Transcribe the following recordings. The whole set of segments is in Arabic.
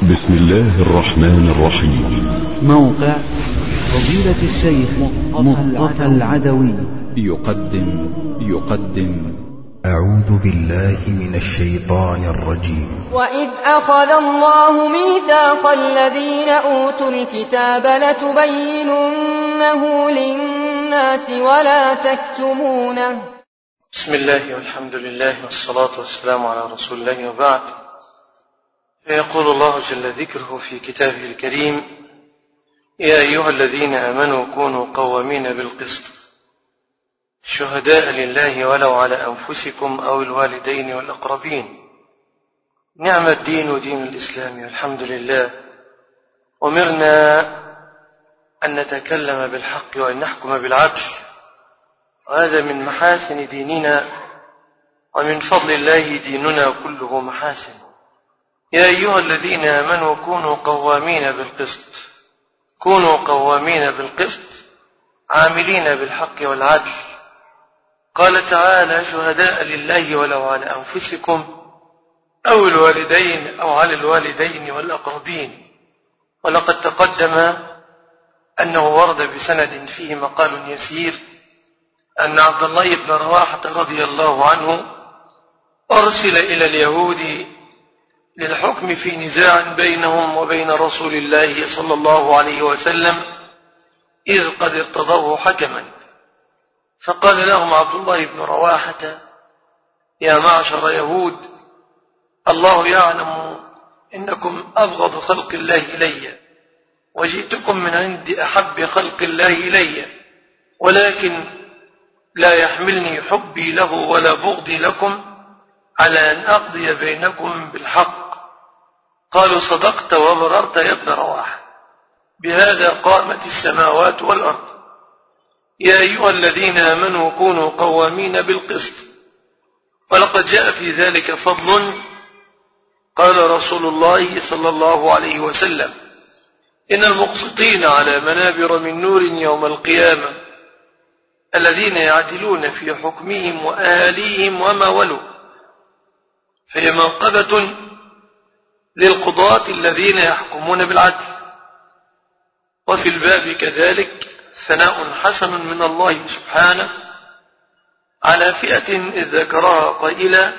بسم الله الرحمن الرحيم. موقع فضيلة الشيخ مصطفى العدوي يقدم أعوذ بالله من الشيطان الرجيم. وإذ أخذ الله ميثاق الذين أوتوا الكتاب لتبيننه للناس ولا تكتمونه. بسم الله والحمد لله والصلاة والسلام على رسول الله وبعد. فيقول الله جل ذكره في كتابه الكريم: يا أيها الذين آمنوا كونوا قوامين بالقسط شهداء لله ولو على أنفسكم أو الوالدين والأقربين. نعم الدين دين الإسلام والحمد لله. أمرنا أن نتكلم بالحق وأن نحكم بالعدل، وهذا من محاسن ديننا، ومن فضل الله ديننا كله محاسن. يا أيها الذين آمنوا كونوا قوامين بالقسط، كونوا قوامين بالقسط عاملين بالحق والعدل. قال تعالى: شهداء لله ولو على أنفسكم أو الوالدين أو على الوالدين والأقربين. ولقد تقدم أنه ورد بسند فيه مقال يسير أن عبد الله بن رواحة رضي الله عنه أرسل إلى اليهود للحكم في نزاع بينهم وبين رسول الله صلى الله عليه وسلم، إذ قد ارتضوه حكما. فقال لهم عبد الله بن رواحة: يا معشر يهود، الله يعلم إنكم أبغض خلق الله إلي، وجئتكم من عند أحب خلق الله إلي، ولكن لا يحملني حبي له ولا بغضي لكم على أن أقضي بينكم بالحق. قالوا: صدقت وبررت يا ابن رواحة، بهذا قامت السماوات والأرض. يا أيها الذين آمنوا كونوا قوامين بالقسط. ولقد جاء في ذلك فضل. قال رسول الله صلى الله عليه وسلم: إن المقسطين على منابر من نور يوم القيامة الذين يعدلون في حكمهم وآليهم وما ولوا. فهي منقبة للقضاة الذين يحكمون بالعدل. وفي الباب كذلك ثناء حسن من الله سبحانه على فئة إذ ذكرها قائلا: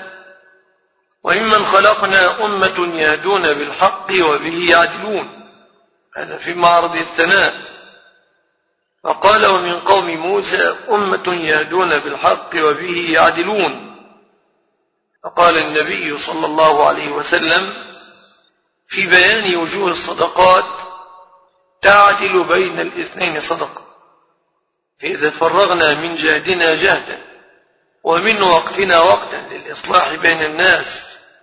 وممن خلقنا أمة يهدون بالحق وبه يعدلون. هذا في معرض الثناء. وقال: ومن قوم موسى أمة يهدون بالحق وبه يعدلون. فقال النبي صلى الله عليه وسلم في بيان وجوه الصدقات: تعدل بين الاثنين صدقة. فإذا فرغنا من جهدنا جهدا ومن وقتنا وقتا للإصلاح بين الناس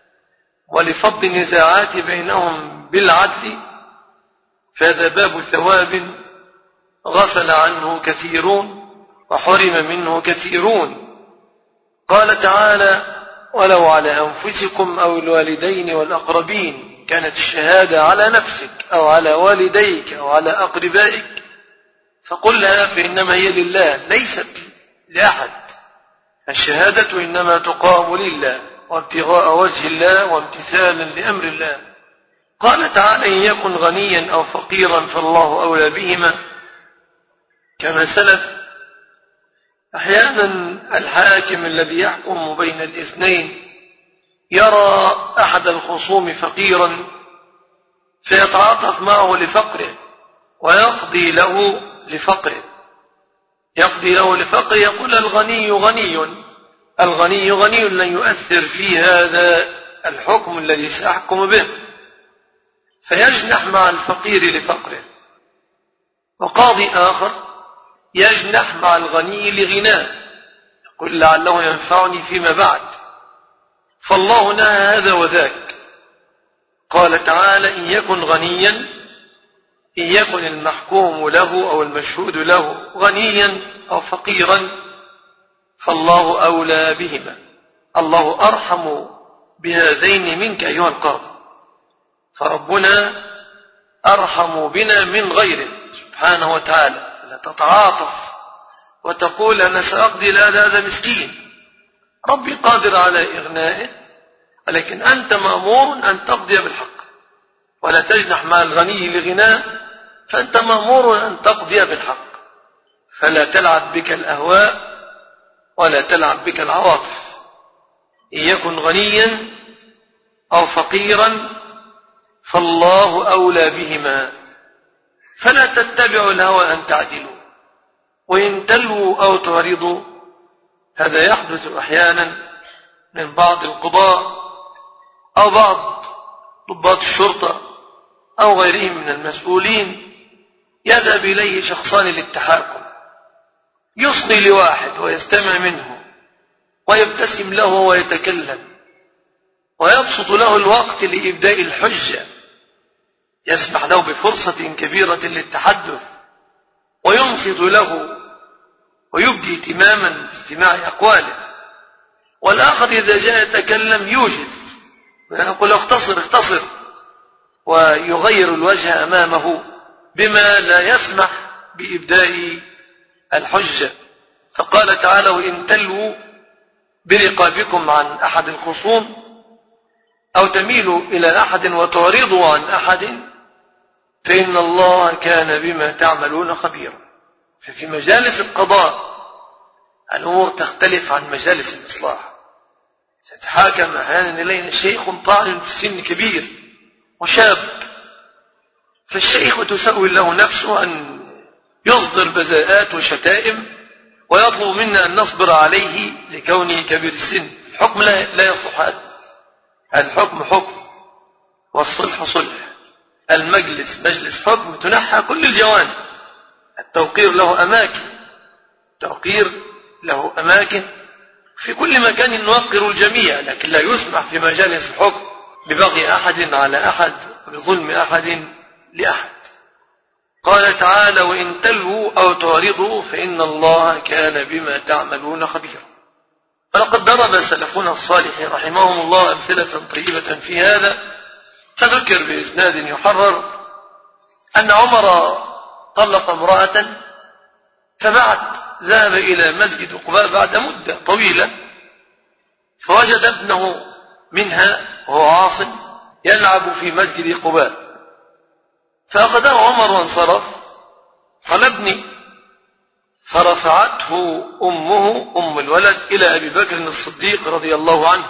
ولفض النزاعات بينهم بالعدل، فهذا باب ثواب غفل عنه كثيرون وحرم منه كثيرون. قال تعالى: ولو على أنفسكم أو الوالدين والأقربين. كانت الشهادة على نفسك أو على والديك أو على أقربائك، فقل لها فإنما هي لله ليست لأحد. الشهادة إنما تقام لله وابتغاء وجه الله وامتثالا لأمر الله. قال تعالى: إن يكن غنيا أو فقيرا فالله أولى بهما. كما سلف أحيانا الحاكم الذي يحكم بين الاثنين يرى أحد الخصوم فقيرا فيتعاطف معه لفقره ويقضي له لفقره، يقول: الغني غني، الغني غني، لن يؤثر في هذا الحكم الذي سأحكم به، فيجنح مع الفقير لفقره. وقاضي آخر يجنح مع الغني لغناه، يقول: لعله ينفعني فيما بعد. فالله نهى هذا وذاك. قال تعالى: إن يكن غنيا، إن يكن المحكوم له أو المشهود له غنيا أو فقيرا فالله أولى بهما. الله أرحم بهذين منك أيها القاضي. فربنا أرحم بنا من غيره سبحانه وتعالى. لا تتعاطف وتقول: أنا سأقضي لهذا مسكين، ربي قادر على إغنائه، ولكن أنت مأمور أن تقضي بالحق. ولا تجنح مع الغني لغناه، فأنت مأمور أن تقضي بالحق، فلا تلعب بك الأهواء ولا تلعب بك العواطف. إن يكن غنيا أو فقيرا فالله أولى بهما، فلا تتبعوا الهوى أن تعدلوا، وإن تلووا أو تعرضوا. هذا يحدث أحيانا من بعض القضاء أو بعض ضباط الشرطة أو غيرهم من المسؤولين، يذهب إليه شخصان للتحاكم، يصغي لواحد ويستمع منه ويبتسم له ويتكلم ويبسط له الوقت لإبداء الحجة، يسمح له بفرصة كبيرة للتحدث وينصت له ويبدي اهتماما باستماع أقواله. والآخر إذا جاء يتكلم يوجز ويقول اختصر ويغير الوجه أمامه بما لا يسمح بإبداء الحجة. فقال تعالى: وإن تلووا برقابكم عن أحد الخصوم أو تميلوا إلى أحد وتعرضوا عن أحد فإن الله كان بما تعملون خبيرا. ففي مجالس القضاء الأمور تختلف عن مجالس الإصلاح. ستحاكم أحيانا إلينا شيخ طاعن في السن كبير وشاب، فالشيخ تسول له نفسه أن يصدر بذاءات وشتائم ويطلب منا أن نصبر عليه لكونه كبير السن. الحكم لا يصلح هذا. الحكم حكم والصلح صلح. المجلس مجلس حكم تنحى كل الجوانب. التوقير له أماكن في كل مكان نوقر الجميع، لكن لا يسمح في مجالس الحكم ببغي أحد على أحد وبظلم أحد لأحد. قال تعالى: وإن تلووا أو تعرضوا فإن الله كان بما تعملون خبيرا. ولقد ضرب سلفنا الصالح رحمهم الله أمثلة طيبة في هذا، فذكر بإسناد يحرر أن عمر طلق امرأة فبعد ذهب إلى مسجد قباء بعد مدة طويلة، فوجد ابنه منها وهو عاصم يلعب في مسجد قباء، فأخذه عمر وانصرف. قال: ابني. فرفعته أمه أم الولد إلى أبي بكر الصديق رضي الله عنه،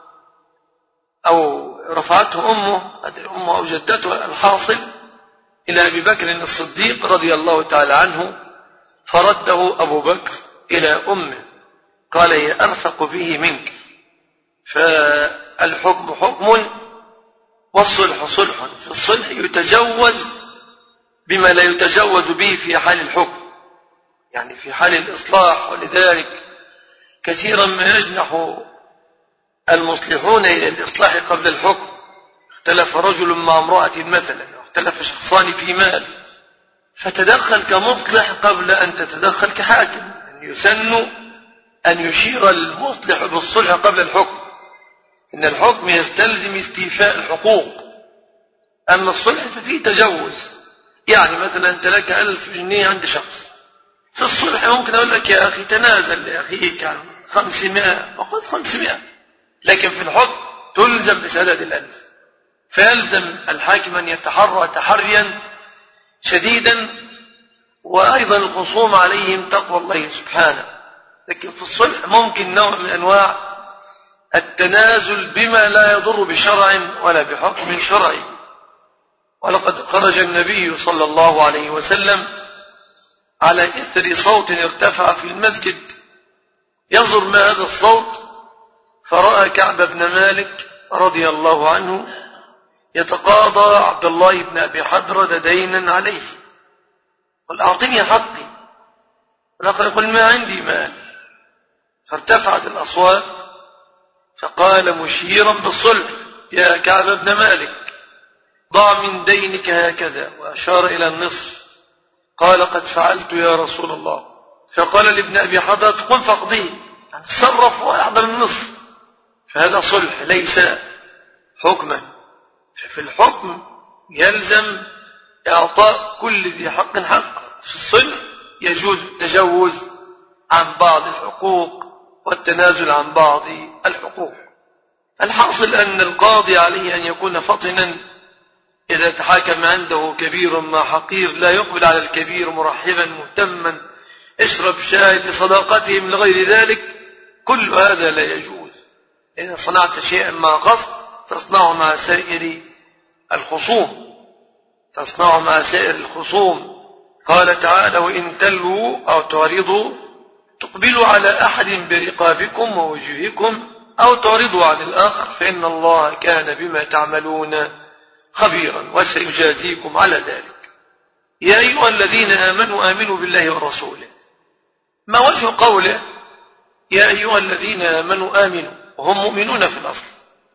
أو رفعته أمه أو جدته الحاصل إلى أبي بكر الصديق رضي الله تعالى عنه، فرده أبو بكر إلى أمه قال: هي أرفق به منك. فالحكم حكم والصلح صلح. في الصلح يتجوز بما لا يتجوز به في حال الحكم، يعني في حال الإصلاح. ولذلك كثيرا ما يجنح المصلحون إلى الإصلاح قبل الحكم. اختلف رجل مع امرأة مثلا، اختلف شخصان في مال، فتدخل كمصلح قبل أن تتدخل كحاكم. يسن أن يشير المصلح بالصلح قبل الحكم. إن الحكم يستلزم استيفاء الحقوق، أما الصلح ففيه تجوز. يعني مثلا أنت لك 1000 جنيه عند شخص، في الصلح ممكن أقول لك: يا أخي تنازل لأخيك عن 500 وخذ 500. لكن في الحكم تلزم بسداد 1000، فيلزم الحاكم أن يتحرى تحريا شديدا، وأيضا الخصوم عليهم تقوى الله سبحانه. لكن في الصلح ممكن نوع من أنواع التنازل بما لا يضر بشرع ولا بحكم شرعي. ولقد خرج النبي صلى الله عليه وسلم على إثر صوت ارتفع في المسجد ينظر ما هذا الصوت، فرأى كعب بن مالك رضي الله عنه يتقاضى عبد الله بن أبي حضرة دينا عليه. قال: أعطني حقي. والآخر يقول: ما عندي مال. فارتفعت الأصوات، فقال مشيرا بالصلح: يا كعب بن مالك، ضع من دينك هكذا، وأشار إلى النصف. قال: قد فعلت يا رسول الله. فقال لابن أبي حضرة: قم فاقضيه، يعني تصرف ويحضر النصف. فهذا صلح ليس حكما. ففي الحكم يلزم إعطاء كل ذي حق حقه. في الصلح يجوز التجوز عن بعض الحقوق والتنازل عن بعض الحقوق. الحاصل أن القاضي عليه أن يكون فطنا إذا إذا تحاكم عنده كبير مع حقير لا يقبل على الكبير مرحبا مهتما، اشرب شاي لصداقتهم لغير ذلك، كل هذا لا يجوز. إذا صنعت شيئا مع قصد تصنعه مع سائر الخصوم. قال تعالى: وإن تلووا أو تعرضوا تقبلوا على أحد برقابكم ووجوهكم أو تعرضوا عن الآخر فإن الله كان بما تعملون خبيرا وسيجازيكم على ذلك. يا أيها الذين آمنوا آمنوا بالله ورسوله. ما وجه قوله يا أيها الذين آمنوا آمنوا وهم مؤمنون في الأصل؟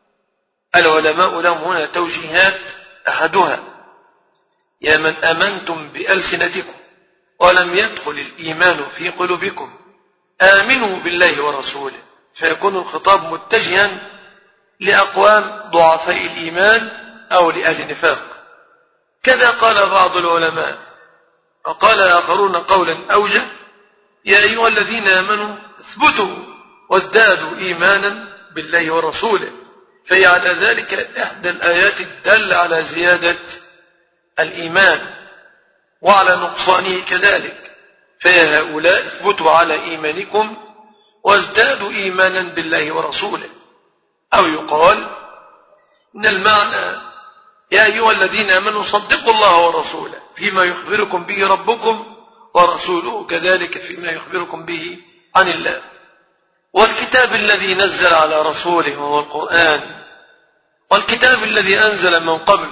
العلماء لهم هنا توجيهات، أحدها: يا من آمنتم بألسنتكم ولم يدخل الإيمان في قلوبكم آمنوا بالله ورسوله، فيكون الخطاب متجها لأقوام ضعفاء الإيمان أو لأهل نفاق. كذا قال بعض العلماء، وقال آخرون قولا أوجه: يا أيها الذين آمنوا اثبتوا وازدادوا إيمانا بالله ورسوله، فهي على ذلك إحدى الآيات الدالة على زيادة الإيمان وعلى نقصانه كذلك. فيا هؤلاء اثبتوا على إيمانكم وازدادوا إيمانا بالله ورسوله. أو يقال إن المعنى يا أيها الذين آمنوا صدقوا الله ورسوله فيما يخبركم به ربكم، ورسوله كذلك فيما يخبركم به عن الله. والكتاب الذي نزل على رسوله وهو القرآن، والكتاب الذي أنزل من قبل.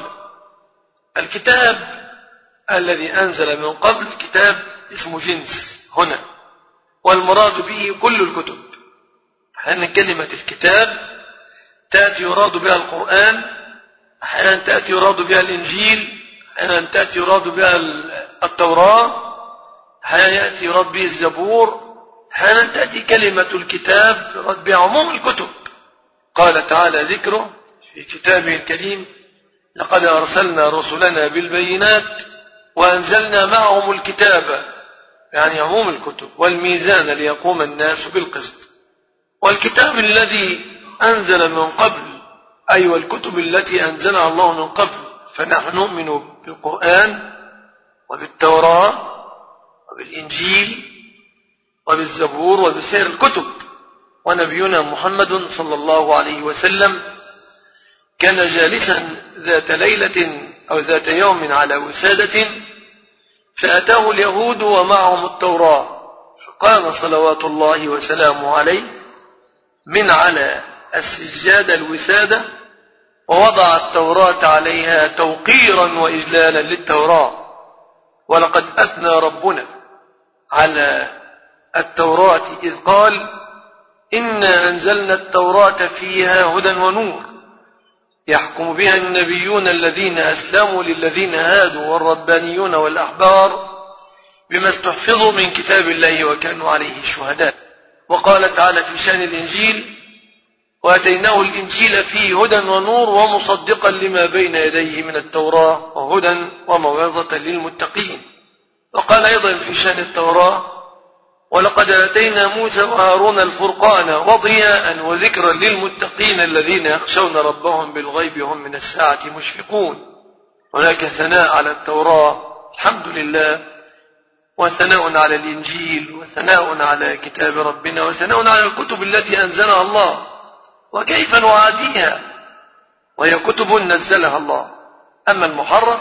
الكتاب الذي أنزل من قبل كتاب اسمه جنس هنا، والمراد به كل الكتب. أحيانا كلمة الكتاب تأتي يراد بها القرآن، أحيانا تأتي يراد بها الإنجيل، أحيانا تأتي يراد بها التوراة، أحيانا يأتي يراد به الزبور، أحيانا تأتي كلمة الكتاب يراد بها عموم الكتب. قال تعالى ذكره في كتابه الكريم: لقد أرسلنا رسلنا بالبينات وأنزلنا معهم الكتاب، يعني عموم الكتب، والميزان ليقوم الناس بالقسط. والكتاب الذي أنزل من قبل، أي والكتب التي أنزلها الله من قبل، فنحن نؤمن بالقرآن وبالتوراة وبالإنجيل وبالزبور وبسائر الكتب. ونبينا محمد صلى الله عليه وسلم كان جالسا ذات ليلة أو ذات يوم على وسادة، فأتاه اليهود ومعهم التوراة، فقام صلوات الله وسلامه عليه من على السجادة الوسادة ووضع التوراة عليها توقيرا وإجلالا للتوراة. ولقد أثنى ربنا على التوراة إذ قال: إنا أنزلنا التوراة فيها هدى ونور يحكم بها النبيون الذين أسلموا للذين هادوا والربانيون والأحبار بما استحفظوا من كتاب الله وكانوا عليه شهداء. وقال تعالى في شأن الإنجيل: وآتيناه الإنجيل فيه هدى ونور ومصدقا لما بين يديه من التوراة وهدى وموعظة للمتقين. وقال أيضا في شأن التوراة: ولقد آتينا موسى وهارون الفرقان وضياء وذكرا للمتقين الذين يخشون ربهم بالغيب وهم من الساعة مشفقون. هناك ثناء على التوراة الحمد لله، وثناء على الإنجيل، وثناء على كتاب ربنا، وثناء على الكتب التي أنزلها الله، وكيف نعاديها وهي كتب نزلها الله. أما المحرف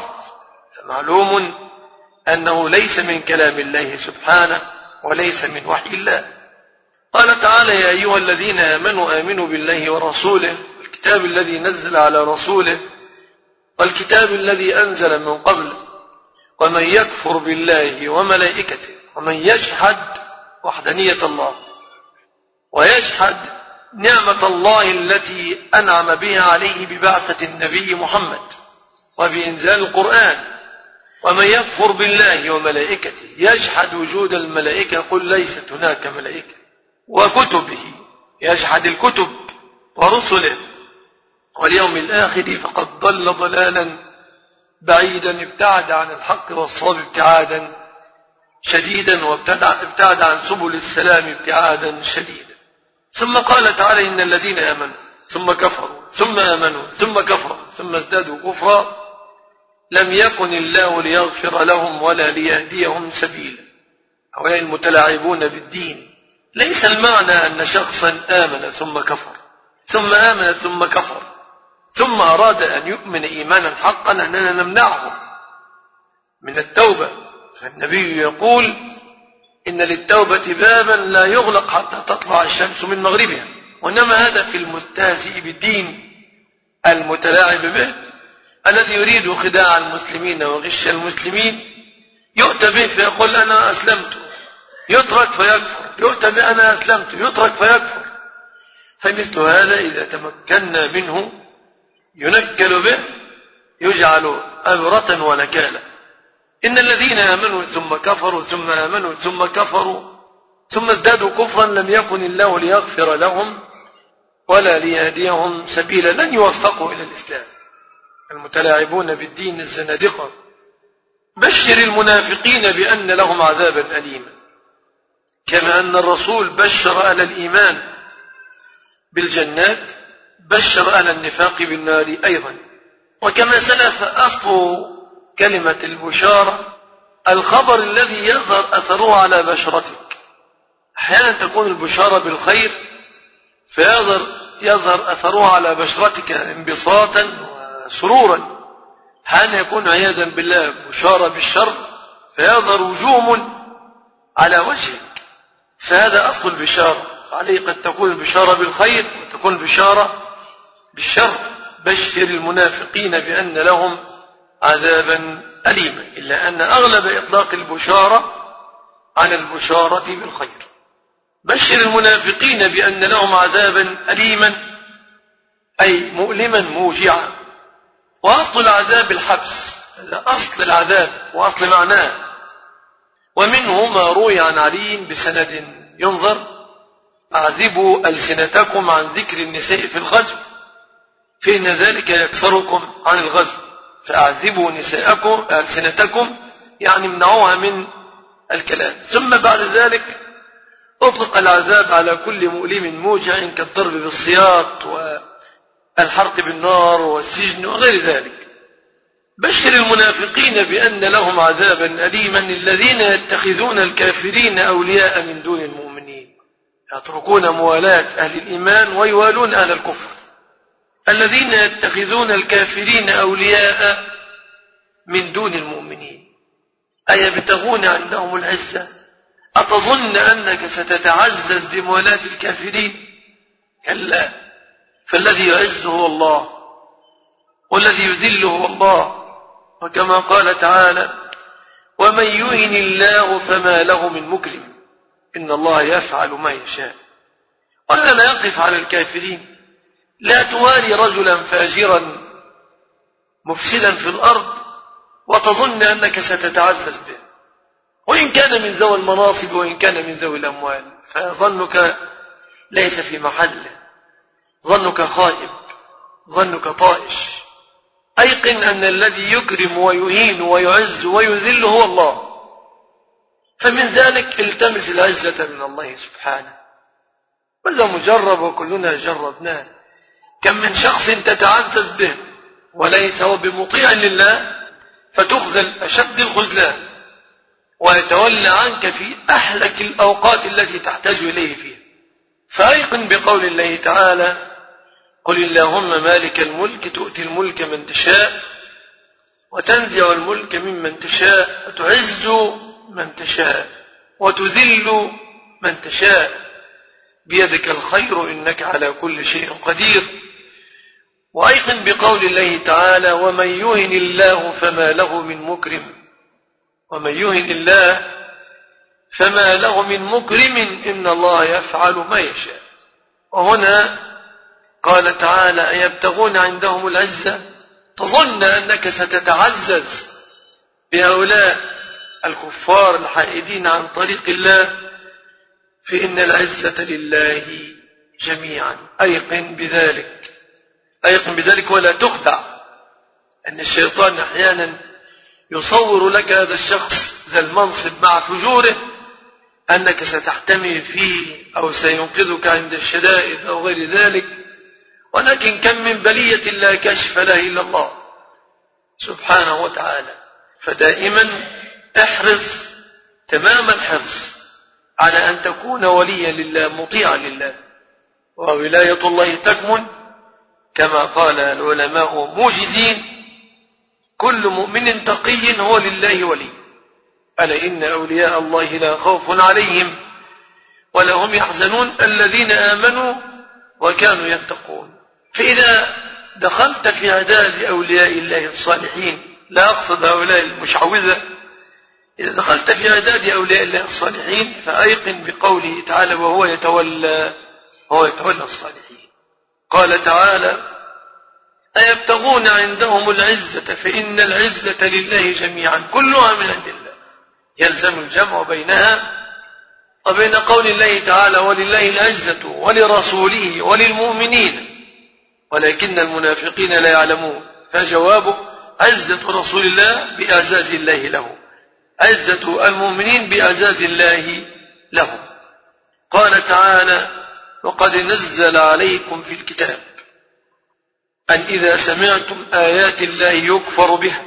فمعلوم أنه ليس من كلام الله سبحانه وليس من وحي الله. قال تعالى: يا أيها الذين آمنوا آمنوا بالله ورسوله والكتاب الذي نزل على رسوله والكتاب الذي أنزل من قبل ومن يكفر بالله وملائكته ومن يجحد وحدانية الله ويجحد نعمة الله التي أنعم بها عليه ببعثة النبي محمد وبإنزال القرآن، ومن يكفر بالله وملائكته يجحد وجود الملائكة، قل ليست هناك ملائكة، وكتبه يجحد الكتب ورسله واليوم الآخر فقد ضل ضلالا بعيدا، ابتعد عن الحق والصواب ابتعادا شديدا، وابتعد عن سبل السلام ابتعادا شديدا. ثم قال تعالى: إن الذين آمنوا ثم كفروا ثم آمنوا ثم كفروا ثم ازدادوا كفرا لم يكن الله ليغفر لهم ولا ليهديهم سبيلا. هؤلاء المتلاعبون بالدين. ليس المعنى أن شخصا آمن ثم كفر ثم آمن ثم كفر ثم أراد أن يؤمن إيمانا حقا أننا نمنعه من التوبة. فالنبي يقول إن للتوبة بابا لا يغلق حتى تطلع الشمس من مغربها. وإنما هذا في المستهزئ بالدين المتلاعب به الذي يريد خداع المسلمين وغش المسلمين، يؤتى به فيقول أنا أسلمت، يترك فيكفر، يؤتى به أنا أسلمت، يترك فيكفر. فمثل هذا إذا تمكنا منه ينكل به، يجعل أبرة ونكالا. إن الذين آمنوا ثم كفروا ثم آمنوا ثم كفروا ثم ازدادوا كفرا لم يكن الله ليغفر لهم ولا ليهديهم سبيلا، لن يوفقوا إلى الإسلام. المتلاعبون بالدين الزنادقة. بشر المنافقين بأن لهم عذابا أليما، كما أن الرسول بشر أهل الإيمان بالجنات بشر أهل النفاق بالنار أيضا. وكما سلف أصل كلمة البشارة الخبر الذي يظهر أثره على بشرتك. أحيانا تكون البشارة بالخير فيظهر أثره على بشرتك انبساطا وسرورا. أحيانا يكون عياذا بالله بشارة بالشر فيظهر وجوم على وجهك. فهذا أصل البشارة. عليه قد تكون البشارة بالخير وتكون البشارة بالشر. بشر المنافقين بأن لهم عذابا أليما، إلا أن أغلب إطلاق البشارة على البشارة بالخير. بشر المنافقين بأن لهم عذابا أليما أي مؤلما موجعا. وأصل العذاب الحبس، هذا أصل العذاب وأصل معناه. ومنه ما روي عن علي بسند ينظر: أعذبوا ألسنتكم عن ذكر النساء في الغزو فإن ذلك يكسركم عن الغزو. فأعذبوا نساءكم ألسنتكم يعني امنعوها من الكلام. ثم بعد ذلك أطلق العذاب على كل مؤلم موجع كالضرب بالسياط والحرق بالنار والسجن وغير ذلك. بشر المنافقين بأن لهم عذابا أليما الذين يتخذون الكافرين أولياء من دون المؤمنين، يتركون موالاة أهل الإيمان ويوالون أهل الكفر. الذين يتخذون الكافرين أولياء من دون المؤمنين أيبتغون عندهم العزة؟ أتظن أنك ستتعزز بموالاة الكافرين؟ كلا، فالذي يعز هو الله والذي يذل هو الله. وكما قال تعالى: ومن يهن الله فما له من مكرم إن الله يفعل ما يشاء. ولا لا يقف على الكافرين. لا تواري رجلا فاجرا مفسدا في الأرض وتظن أنك ستتعزز به، وإن كان من ذوي المناصب وإن كان من ذوي الأموال، فظنك ليس في محله، ظنك خائب، ظنك طائش. أيقن أن الذي يكرم ويهين ويعز ويذل هو الله. فمن ذلك التمس العزة من الله سبحانه. وهذا مجرب وكلنا جربناه. كم من شخص تتعزز به وليس هو بمطيع لله فتخذل أشد الخذلان ويتولى عنك في أحلك الأوقات التي تحتاج إليه فيها. فأيقن بقول الله تعالى: قل اللهم مالك الملك تؤتي الملك من تشاء وتنزع الملك ممن تشاء وتعز من تشاء وتذل من تشاء بيدك الخير إنك على كل شيء قدير. وأيقن بقول الله تعالى: ومن يهن الله فما له من مكرم. ومن يهن الله فما له من مكرم إن الله يفعل ما يشاء. وهنا قال تعالى: أيبتغون عندهم العزة؟ تظن أنك ستتعزز بهؤلاء الكفار الحائدين عن طريق الله، فإن العزة لله جميعا. أيقن بذلك، أيقن بذلك ولا تخدع. أن الشيطان أحيانا يصور لك هذا الشخص ذا المنصب مع فجوره أنك ستحتمي فيه أو سينقذك عند الشدائد أو غير ذلك، ولكن كم من بلية لا كاشف له إلا الله. سبحانه وتعالى. فدائما احرص تمام الحرص على أن تكون وليا لله مطيعا لله. وولاية الله تكمن كما قال العلماء موجزين: كل مؤمن تقي هو لله ولي، ألا إن أولياء الله لا خوف عليهم ولا هم يحزنون الذين آمنوا وكانوا يتقون. فإذا دخلت في عداد أولياء الله الصالحين، لا أقصد هؤلاء المشعوذة، إذا دخلت في عداد أولياء الله الصالحين فأيقن بقوله تعالى: وهو يتولى الصالحين. قال تعالى: أيبتغون عندهم العزة فإن العزة لله جميعا كلها من عند الله. يلزم الجمع بينها وبين قول الله تعالى: ولله العزة ولرسوله وللمؤمنين ولكن المنافقين لا يعلمون. فجوابه: عزة رسول الله بإعزاز الله له، عزة المؤمنين بإعزاز الله لهم. قال تعالى: وقد نزل عليكم في الكتاب أن إذا سمعتم آيات الله يكفر بها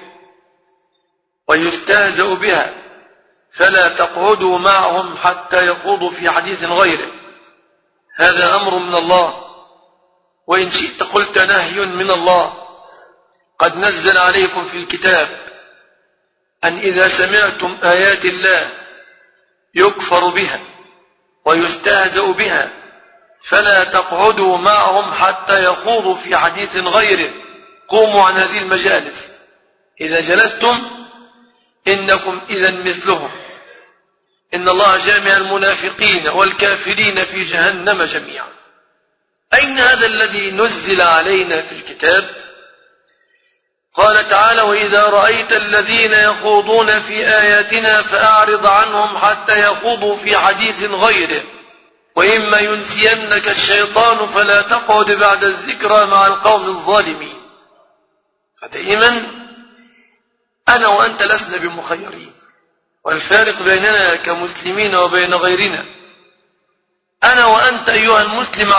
ويستهزأ بها فلا تقعدوا معهم حتى يخوضوا في حديث غيره. هذا أمر من الله، وإن شئت قلت نهي من الله. قد نزل عليكم في الكتاب أن إذا سمعتم آيات الله يكفر بها ويستهزأ بها فلا تقعدوا معهم حتى يخوضوا في حديث غيره. قوموا عن هذه المجالس، إذا جلستم إنكم إذا مثلهم. إن الله جامع المنافقين والكافرين في جهنم جميعا. أين هذا الذي نزل علينا في الكتاب؟ قال تعالى: وإذا رأيت الذين يخوضون في آياتنا فأعرض عنهم حتى يخوضوا في حديث غيره وإما ينسينك الشيطان فلا تقعد بعد الذكرى مع القوم الظالمين. فدائما أنا وأنت لسنا بمخيرين، والفارق بيننا كمسلمين وبين غيرنا: أنا وأنت أيها المسلم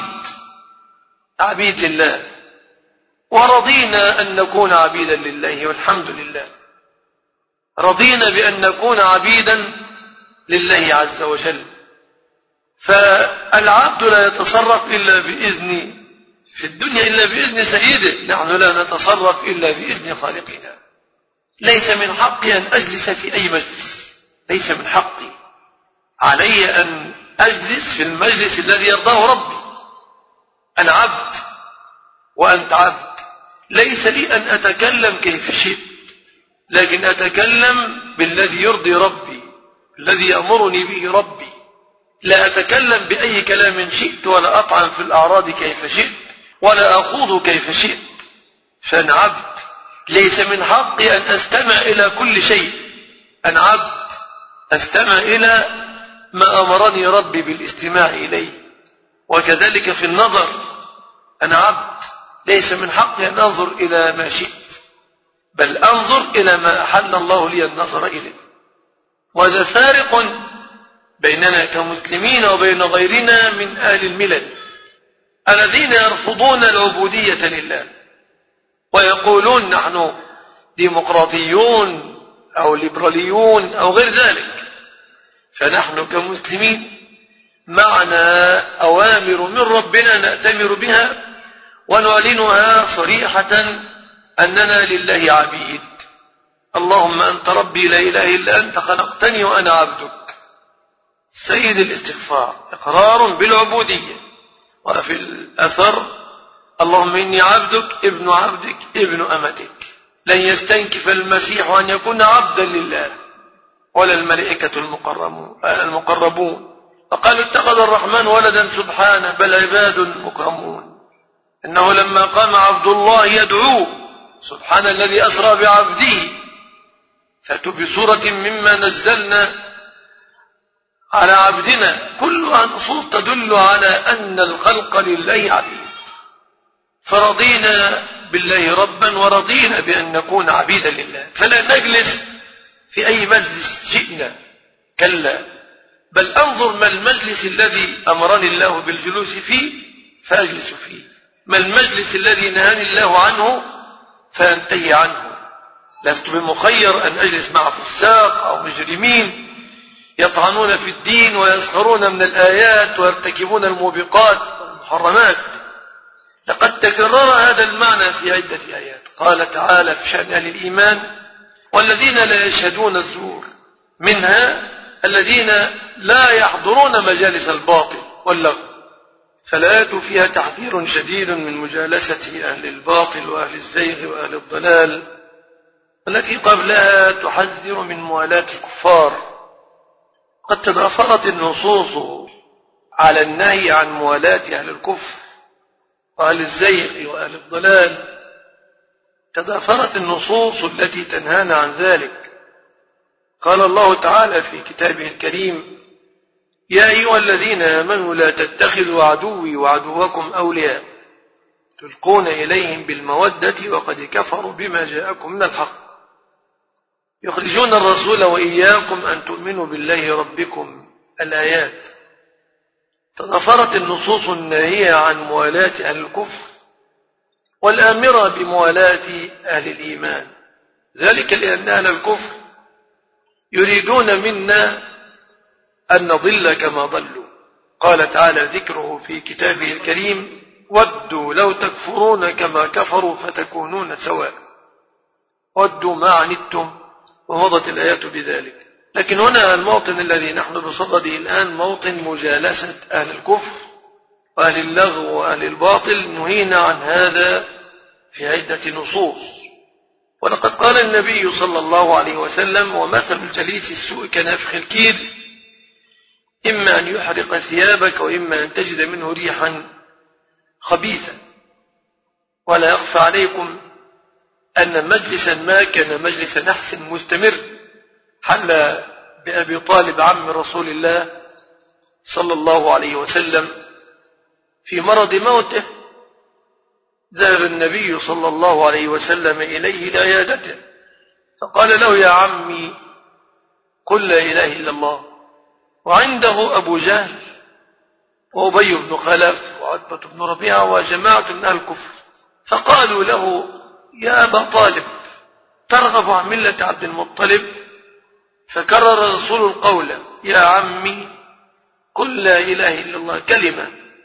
عبيد لله، ورضينا أن نكون عبيدا لله والحمد لله. رضينا بأن نكون عبيدا لله عز وجل. فالعبد لا يتصرف إلا بإذن في الدنيا إلا بإذن سيده، نحن لا نتصرف إلا بإذن خالقنا. ليس من حقي أن أجلس في أي مجلس، ليس من حقي. علي أن أجلس في المجلس الذي يرضاه ربي. أنا عبد وأنت عبد، ليس لي أن أتكلم كيف شئت، لكن أتكلم بالذي يرضي ربي، الذي يأمرني به ربي. لا أتكلم بأي كلام شئت، ولا أطعن في الأعراض كيف شئت، ولا أخوض كيف شئت. فأنا عبد، ليس من حقي أن أستمع إلى كل شيء. أنا عبد أستمع إلى ما أمرني ربي بالاستماع إليه. وكذلك في النظر، أنا عبد ليس من حقي أن أنظر إلى ما شئت، بل أنظر إلى ما أحل الله لي النظر إليه. وهذا فارق بيننا كمسلمين وبين غيرنا من أهل الملل الذين يرفضون العبودية لله ويقولون نحن ديمقراطيون أو ليبراليون أو غير ذلك. فنحن كمسلمين معنا أوامر من ربنا نأتمر بها ونعلنها صريحة أننا لله عبيد. اللهم أنت ربي لا إله إلا أنت خلقتني وأنا عبدك. سيد الاستغفار إقرار بالعبودية. وفي الأثر: اللهم إني عبدك ابن عبدك ابن أمتك. لن يستنكف المسيح أن يكون عبدا لله ولا الملائكة المقربون. فقالوا: اتخذ الرحمن ولدا سبحانه، بل عباد مكرمون. إنه لما قام عبد الله يدعوه سبحان الذي أسرى بعبده فأتوا بسورة مما نزلنا على عبدنا. كلها نصوص تدل على أن الخلق لله عبيد. فرضينا بالله ربا ورضينا بأن نكون عبيدا لله. فلا نجلس في أي مجلس شئنا، كلا، بل أنظر ما المجلس الذي أمرني الله بالجلوس فيه فأجلس فيه، ما المجلس الذي نهاني الله عنه فأنتهي عنه. لست بمخير أن أجلس مع فساق أو مجرمين يطعنون في الدين ويسخرون من الآيات ويرتكبون الموبقات والمحرمات. لقد تكرر هذا المعنى في عدة آيات. قال تعالى في شأن أهل الإيمان: والذين لا يشهدون الزور، منها الذين لا يحضرون مجالس الباطل واللغو. فالآيات فيها تحذير شديد من مجالسة أهل الباطل وأهل الزيغ وأهل الضلال، التي قبلها تحذر من موالاة الكفار. قد تضافرت النصوص على النهي عن موالاة أهل الكفر وأهل الزيغ وأهل الضلال، تضافرت النصوص التي تنهانا عن ذلك. قال الله تعالى في كتابه الكريم: يا أيها الذين آمنوا لا تتخذوا عدوي وعدوكم أولياء تلقون إليهم بالمودة وقد كفروا بما جاءكم من الحق يخرجون الرسول وإياكم أن تؤمنوا بالله ربكم. الآيات. تضافرت النصوص الناهية عن موالاة أهل الكفر والآمرة بموالاة أهل الإيمان، ذلك لأن أهل الكفر يريدون منا أن نضل كما ضلوا. قال تعالى ذكره في كتابه الكريم: ودوا لو تكفرون كما كفروا فتكونون سواء ودوا ما عنتم، ومضت الآيات بذلك. لكن هنا الموطن الذي نحن بصدده الآن موطن مجالسة أهل الكفر وأهل اللغو وأهل الباطل. نهينا عن هذا في عدة نصوص. ولقد قال النبي صلى الله عليه وسلم: ومثل الجليس السوء كنافخ الكير، إما أن يحرق ثيابك وإما أن تجد منه ريحا خبيثا. ولا يخفى عليكم أن مجلسا ما كان مجلس نحس مستمر حل بأبي طالب عم رسول الله صلى الله عليه وسلم في مرض موته. ذهب النبي صلى الله عليه وسلم إليه لعيادته فقال له: يا عمي قل لا إله إلا الله. وعنده أبو جهل وأبي بن خلف وعتبة بن ربيعة وجماعة من أهل الكفر، فقالوا له: يا أبا طالب ترغب عن ملة عبد المطلب؟ فكرر الرسول القول: يا عمي قل لا إله إلا الله، كلمة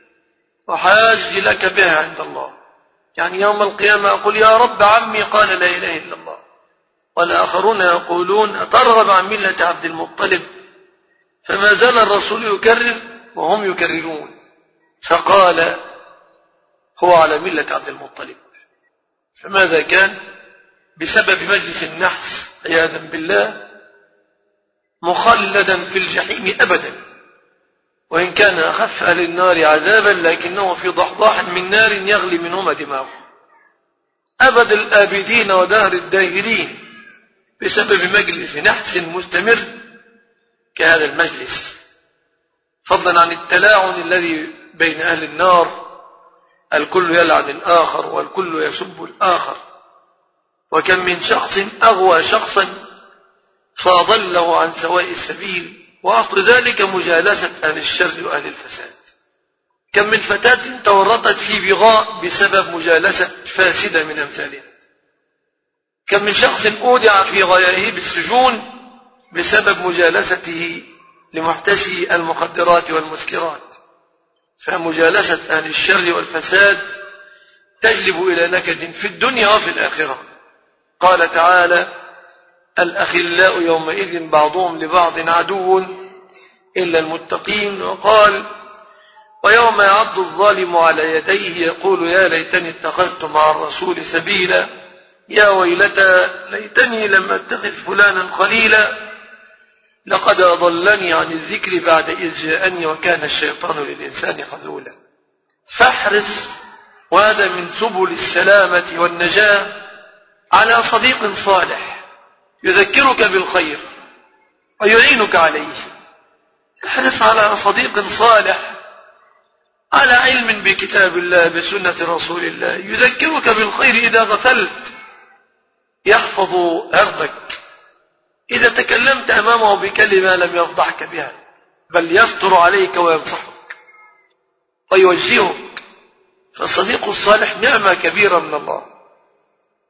وحاج لك بها عند الله، يعني يوم القيامة أقول: يا رب عمي قال لا إله إلا الله. والآخرون يقولون: أترغب عن ملة عبد المطلب؟ فما زال الرسول يكرر وهم يكررون، فقال: هو على ملة عبد المطلب. فماذا كان؟ بسبب مجلس النحس عياذا بالله مخلدا في الجحيم أبدا، وإن كان أخف أهل النار عذابا لكنه في ضحضاح من نار يغلي منهما دماغه أبد الآبدين ودهر الداهرين، بسبب مجلس نحس مستمر كهذا المجلس، فضلا عن التلاعن الذي بين أهل النار، الكل يلعن الآخر والكل يسب الآخر. وكم من شخص أغوى شخصا فأضله عن سواء السبيل، وأصل ذلك مجالسة أهل الشر وأهل الفساد. كم من فتاة تورطت في بغاء بسبب مجالسة فاسدة من أمثالها. كم من شخص أودع في غياهب السجون بسبب مجالسته لمحتسي المخدرات والمسكرات. فمجالسة أهل الشر والفساد تجلب إلى نكد في الدنيا وفي الآخرة. قال تعالى: الأخلاء يومئذ بعضهم لبعض عدو إلا المتقين. وقال: ويوم يعض الظالم على يديه يقول يا ليتني اتخذت مع الرسول سبيلا، يا ويلتى ليتني لم أتخذ فلانا خليلا، لقد أضلني عن الذكر بعد إذ جاءني وكان الشيطان للإنسان خذولا. فاحرص، وهذا من سبل السلامة والنجاة، على صديق صالح يذكرك بالخير ويعينك عليه. احرص على صديق صالح على علم بكتاب الله بسنة رسول الله، يذكرك بالخير إذا غفلت، يحفظ عرضك إذا تكلمت أمامه بكلمة لم يفضحك بها، بل يستر عليك وينصحك ويوجهك. فالصديق الصالح نعمة كبيرة من الله.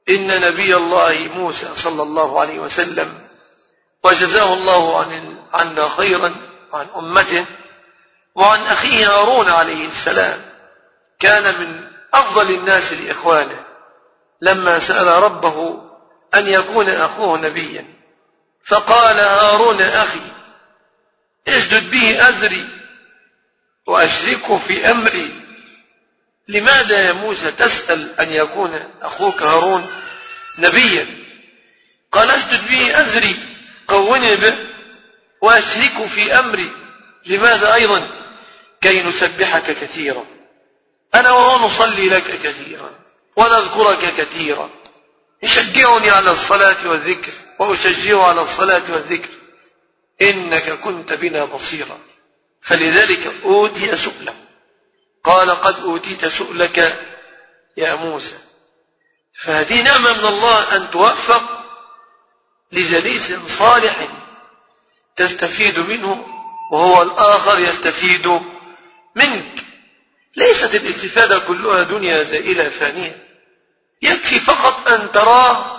إن نبي الله موسى صلى الله عليه وسلم وجزاه الله عنا خيرا وعن أمته وعن أخيه هارون عليه السلام كان من أفضل الناس لإخوانه لما سأل ربه أن يكون أخوه نبيا فقال هارون أخي اشدد به أزري وأشركه في أمري. لماذا يا موسى تسأل أن يكون أخوك هارون نبيا؟ قال اشدد به أزري قوني به وأشركه في أمري. لماذا أيضا؟ كي نسبحك كثيرا أنا وهو نصلي لك كثيرا ونذكرك كثيرا. يشجعني على الصلاة والذكر وأشجعه على الصلاة والذكر إنك كنت بنا بصيرا. فلذلك أوتي سؤله. قال قد أوتيت سؤلك يا موسى. فهذه نعمة من الله أن توفق لجليس صالح تستفيد منه وهو الآخر يستفيد منك. ليست الاستفادة كلها دنيا زائلة فانية. يكفي فقط أن تراه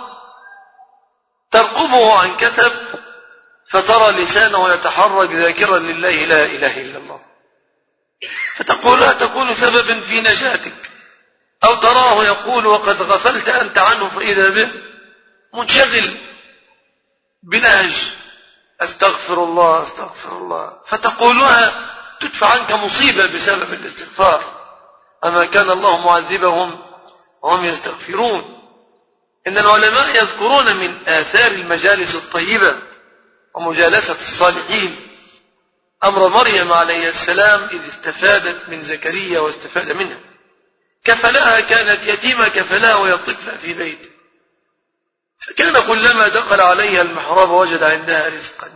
ترقبه عن كثب فترى لسانه يتحرك ذاكرا لله لا إله إلا الله فتقولها تكون سببا في نجاتك. أو تراه يقول وقد غفلت أنت عنه فإذا به منشغل بلهج استغفر الله استغفر الله فتقولها تدفع عنك مصيبة بسبب الاستغفار. أما كان الله معذبهم وهم يستغفرون. إن العلماء يذكرون من آثار المجالس الطيبة ومجالسة الصالحين أمر مريم عليه السلام إذ استفادت من زكريا واستفاد منها. كفلها كانت يتيمة كفلها وهي طفلة في بيته فكان كلما دخل عليها المحراب وجد عندها رزقا.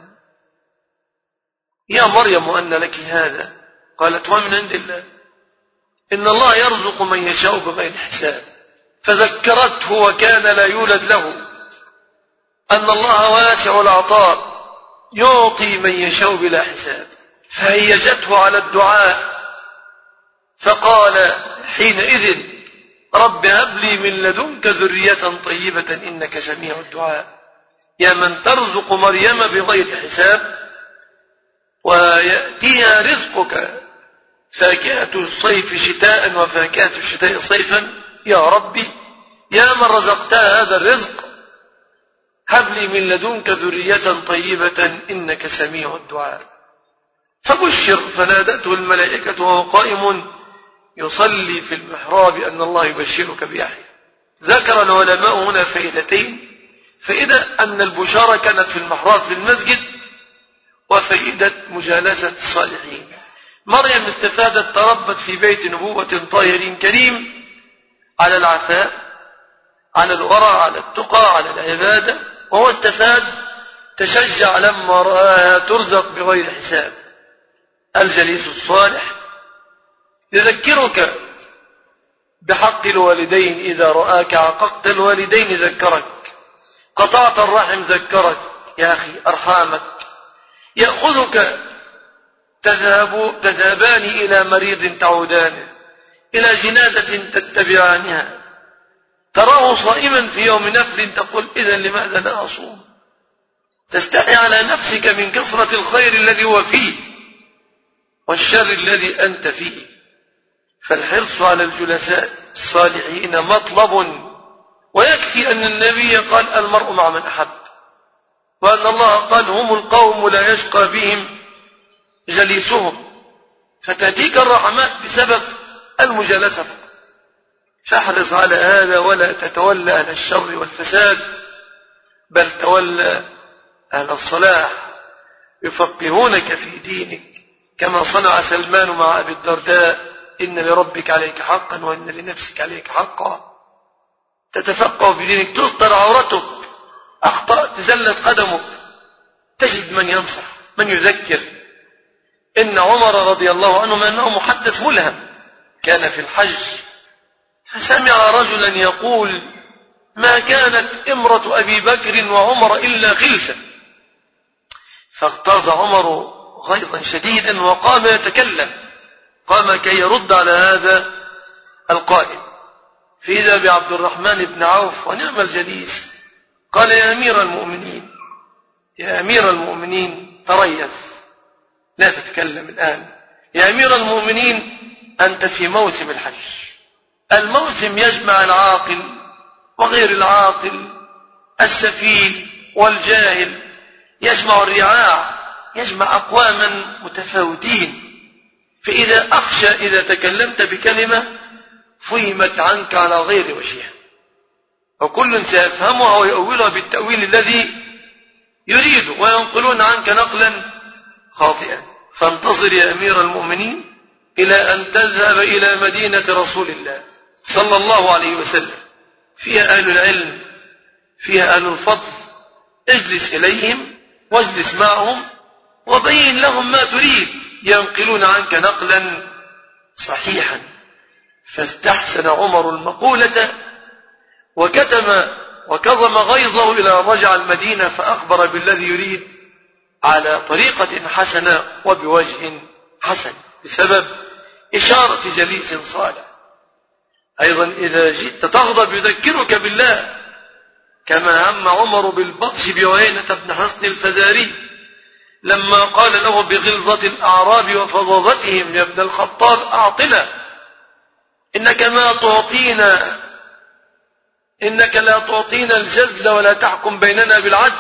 يا مريم أن لك هذا؟ قالت ومن عند الله إن الله يرزق من يشاء بغير حساب. فذكرته وكان لا يولد له أن الله واسع العطاء يعطي من يشاء بلا حساب. فهيجته على الدعاء فقال حينئذ رب هب لي من لدنك ذرية طيبة إنك سميع الدعاء. يا من ترزق مريم بغير حساب ويأتيها رزقك فاكهة الصيف شتاء وفاكهة الشتاء صيفا. يا ربي يا من رزقتها هذا الرزق هب لي من لدنك ذرية طيبة إنك سميع الدعاء. فبشر فنادته الملائكة وهو قائم يصلي في المحراب أن الله يبشرك بيحيى. ذكر العلماء هنا فائدتين. فائدة أن البشارة كانت في المحراب في المسجد وفائدة مجالسة الصالحين. مريم استفادت تربت في بيت نبوة طاهر كريم على العفاف على الورع على التقى على العبادة وهو استفاد تشجع لما رآها ترزق بغير حساب. الجليس الصالح يذكرك بحق الوالدين. إذا رآك عققت الوالدين ذكرك قطعت الرحم ذكرك يا أخي أرحامك. يأخذك تذهبان إلى مريض تعودانه إلى جنازة تتبعانها. تراه صائما في يوم نفل تقول إذن لماذا لا أصوم؟ تستحي على نفسك من كثرة الخير الذي هو فيه والشر الذي أنت فيه. فالحرص على الجلساء الصالحين مطلب. ويكفي أن النبي قال المرء مع من أحب وأن الله قال هم القوم لا يشقى بهم جليسهم. فتأتيك الرحمات بسبب المجالسة فقط. فاحرص على هذا ولا تتولى أهل الشر والفساد بل تولى أهل الصلاح يفقهونك في دينك كما صنع سلمان مع أبي الدرداء إن لربك عليك حقا وإن لنفسك عليك حقا. تتفقه في دينك تستر عورتك أخطأت زلت قدمك تجد من ينصح من يذكر. إن عمر رضي الله عنه أنه محدث ملهم كان في الحج فسمع رجلا يقول ما كانت امرة أبي بكر وعمر إلا خلسة. فاغتاظ عمر غيظا شديدا وقام يتكلم. قام كي يرد على هذا القائل فإذا بعبد الرحمن بن عوف ونعم الجليس قال: يا أمير المؤمنين، يا أمير المؤمنين تريث، لا تتكلم الآن. يا أمير المؤمنين أنت في موسم الحج، الموسم يجمع العاقل وغير العاقل، السفيه والجاهل، يجمع الرعاع، يجمع أقواما متفاوتين. فإذا أخشى إذا تكلمت بكلمة فهمت عنك على غير وجهها، وكل سيفهمها ويؤولها بالتأويل الذي يريد، وينقلون عنك نقلا خاطئا. فانتظر يا أمير المؤمنين إلى أن تذهب إلى مدينة رسول الله صلى الله عليه وسلم، فيها أهل العلم، فيها أهل الفضل، اجلس إليهم واجلس معهم وبين لهم ما تريد، ينقلون عنك نقلا صحيحا. فاستحسن عمر المقولة وكظم غيظه إلى رجع المدينة، فأخبر بالذي يريد على طريقة حسنة وبوجه حسن بسبب إشارة جليس صالح. أيضا إذا جئت تغضب يذكرك بالله، كما هم عمر بالبطش بعيينة بن حصن الفزاري لما قال له بغلظة الأعراب وفظاظتهم: يا ابن الخطاب أعطنا، إنك لا تعطينا الجزل ولا تحكم بيننا بالعدل.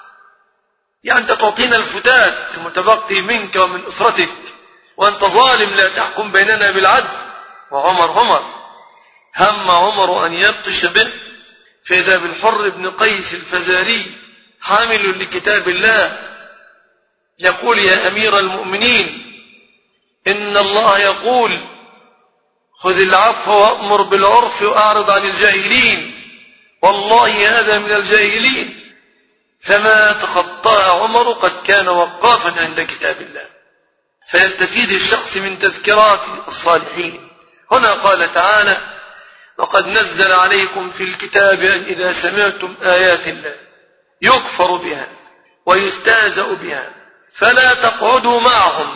يعني أنت تعطينا الفتات المتبقي منك ومن أسرتك، وأنت ظالم لا تحكم بيننا بالعدل. وعمر هم عمر أن يبطش به، فإذا بالحر بن قيس الفزاري حامل لكتاب الله يقول: يا أمير المؤمنين، إن الله يقول: خذ العفو وأمر بالعرف وأعرض عن الجاهلين، والله هذا من الجاهلين. فما تخطاها عمر، قد كان وقافا عند كتاب الله. فيستفيد الشخص من تذكرات الصالحين. هنا قال تعالى: وقد نزل عليكم في الكتاب أن إذا سمعتم آيات الله يكفر بها ويستهزأ بها فلا تقعدوا معهم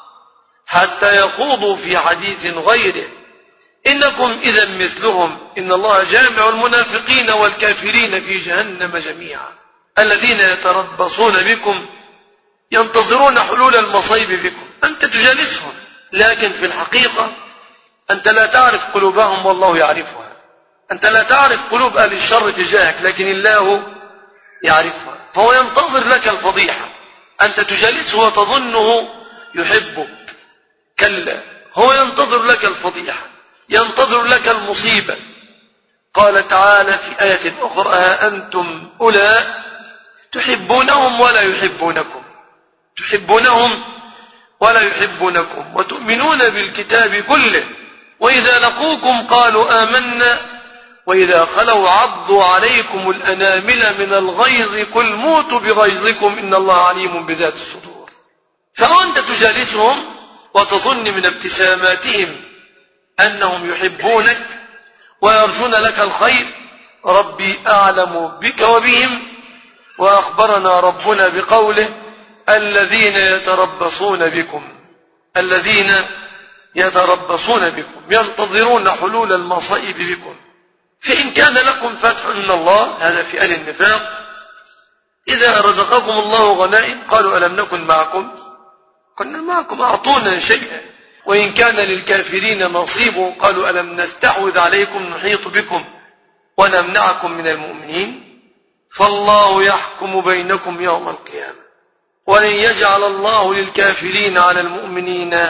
حتى يخوضوا في حديث غيره إنكم إذا مثلهم إن الله جامع المنافقين والكافرين في جهنم جميعا. الذين يتربصون بكم ينتظرون حلول المصيب بكم، أنت تجالسهم، لكن في الحقيقة أنت لا تعرف قلوبهم والله يعرفها. أنت لا تعرف قلوب أهل الشر تجاهك، لكن الله يعرفها. فهو ينتظر لك الفضيحة، أنت تجالسه وتظنه يحبك، كلا، هو ينتظر لك الفضيحة، ينتظر لك المصيبة. قال تعالى في آية أخرى: أنتم أولئك تحبونهم ولا يحبونكم، تحبونهم ولا يحبونكم وتؤمنون بالكتاب كله وإذا لقوكم قالوا آمنا وإذا خلوا عضوا عليكم الأنامل من الغيظ قل موتوا بغيظكم إن الله عليم بذات الصدور. فأنت تجالسهم وتظن من ابتساماتهم أنهم يحبونك ويرجون لك الخير. ربي أعلم بك وبهم، وأخبرنا ربنا بقوله: الذين يتربصون بكم، الذين يتربصون بكم ينتظرون حلول المصائب بكم. فإن كان لكم فتح من الله، هذا في أهل النفاق، إذا رزقكم الله غنائم قالوا ألم نكن معكم؟ كنا معكم، أعطونا شيئا. وإن كان للكافرين نصيب قالوا ألم نستحوذ عليكم نحيط بكم ونمنعكم من المؤمنين. فالله يحكم بينكم يوم القيامة ولن يجعل الله للكافرين على المؤمنين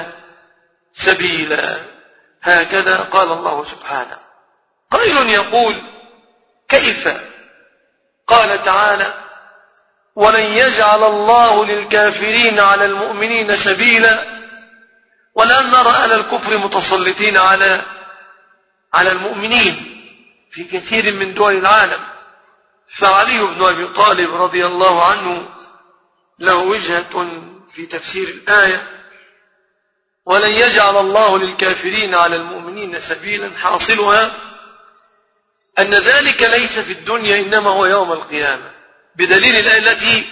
سبيلا. هكذا قال الله سبحانه. قائل يقول: كيف؟ قال تعالى: ولن يجعل الله للكافرين على المؤمنين سبيلا، ولأن نرى أهل الكفر متسلطين على المؤمنين في كثير من دول العالم. فعلي بن أبي طالب رضي الله عنه له وجهة في تفسير الآية: ولن يجعل الله للكافرين على المؤمنين سبيلا، حاصلها أن ذلك ليس في الدنيا إنما هو يوم القيامة، بدليل الآية التي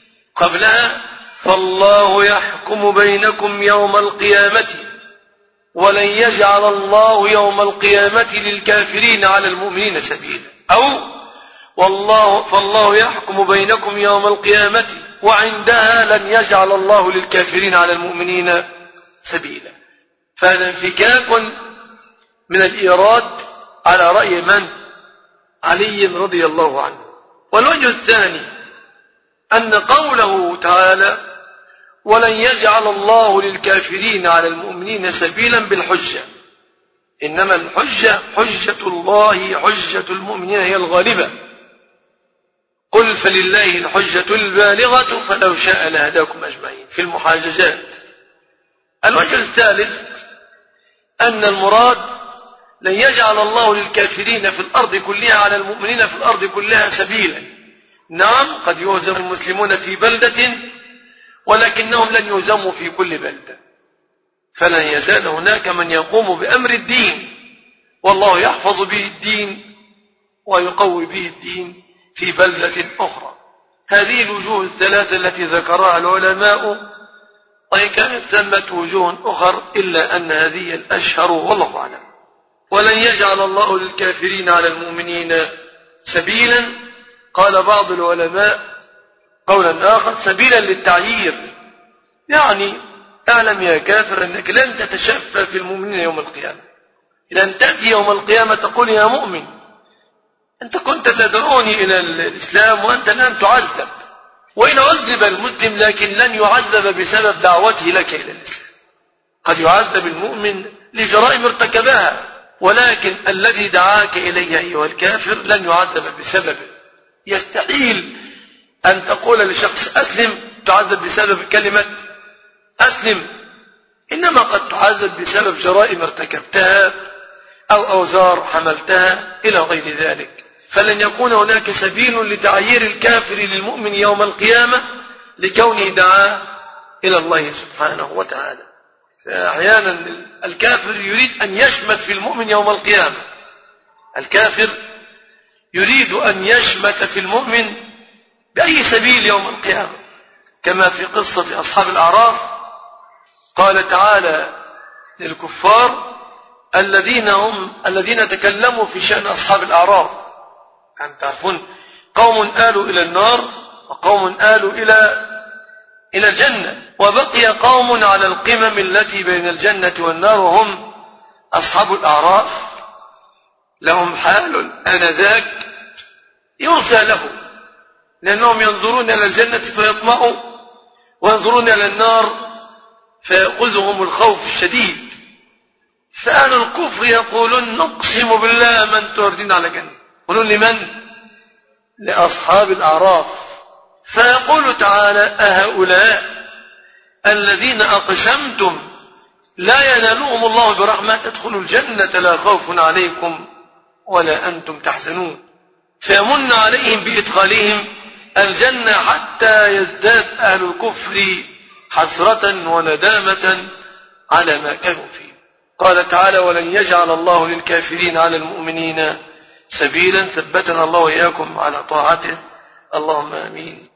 قبلها: فالله يحكم بينكم يوم القيامة ولن يجعل الله يوم القيامة للكافرين على المؤمنين سبيلا، أو فالله يحكم بينكم يوم القيامة وعندها لن يجعل الله للكافرين على المؤمنين سبيلا. فهذا انفكاك من الإيراد على رأي من؟ علي رضي الله عنه. والوجه الثاني أن قوله تعالى ولن يجعل الله للكافرين على المؤمنين سبيلا بالحجة، إنما الحجة حجة الله حجة المؤمنين هي الغالبة، قل فلله الحجة البالغة فلو شاء لهداكم أجمعين في المحاججات. الوجه الثالث أن المراد لن يجعل الله للكافرين في الأرض كلها على المؤمنين في الأرض كلها سبيلا. نعم قد يهزم المسلمون في بلدة ولكنهم لن يهزموا في كل بلدة، فلن يزال هناك من يقوم بأمر الدين والله يحفظ به الدين ويقوي به الدين في بلدة أخرى. هذه الوجوه الثلاثة التي ذكرها العلماء، وإن كانت ثمة وجوه أخر إلا أن هذه الأشهر والله أعلم. ولن يجعل الله للكافرين على المؤمنين سبيلا، قال بعض العلماء قولا آخر سبيلا للتعيير، يعني اعلم يا كافر أنك لن تتشفى في المؤمنين يوم القيامة، لن تأتي يوم القيامة تقول يا مؤمن أنت كنت تدعوني إلى الإسلام وأنت لن تعذب، وإن عذب المسلم لكن لن يعذب بسبب دعوته لك إلى الإسلام. قد يعذب المؤمن لجرائم ارتكبها، ولكن الذي دعاك إليه أيها الكافر لن يعذب بسببه. يستحيل أن تقول لشخص أسلم تعذب بسبب كلمة أسلم، إنما قد تعذب بسبب جرائم ارتكبتها أو أوزار حملتها إلى غير ذلك. فلن يكون هناك سبيل لتعيير الكافر للمؤمن يوم القيامة لكونه دعاه إلى الله سبحانه وتعالى. فأحيانا الكافر يريد أن يشمت في المؤمن يوم القيامة، الكافر يريد أن يشمت في المؤمن بأي سبيل يوم القيامة، كما في قصة أصحاب الأعراف قال تعالى للكفار الذين تكلموا في شأن أصحاب الأعراف، كان تعرفون قوم آلوا إلى النار وقوم آلوا إلى الجنة، وبقي قوم على القمم التي بين الجنة والنار وهم أصحاب الأعراف، لهم حال آنذاك ينسى له، لأنهم ينظرون إلى الجنة فيطمعوا وينظرون إلى النار فيأخذهم الخوف الشديد. فأهل الكفر يقولون نقسم بالله من تردين على جنة، يقولون لمن؟ لأصحاب الأعراف. فيقول تعالى أهؤلاء الذين أقسمتم لا ينالهم الله برحمة ادخلوا الجنة لا خوف عليكم ولا أنتم تحزنون، فيمن عليهم بإدخالهم الجنة حتى يزداد أهل الكفر حسرة وندامة على ما كانوا فيه. قال تعالى ولن يجعل الله للكافرين على المؤمنين سبيلا. ثبتنا الله وإياكم على طاعته، اللهم آمين.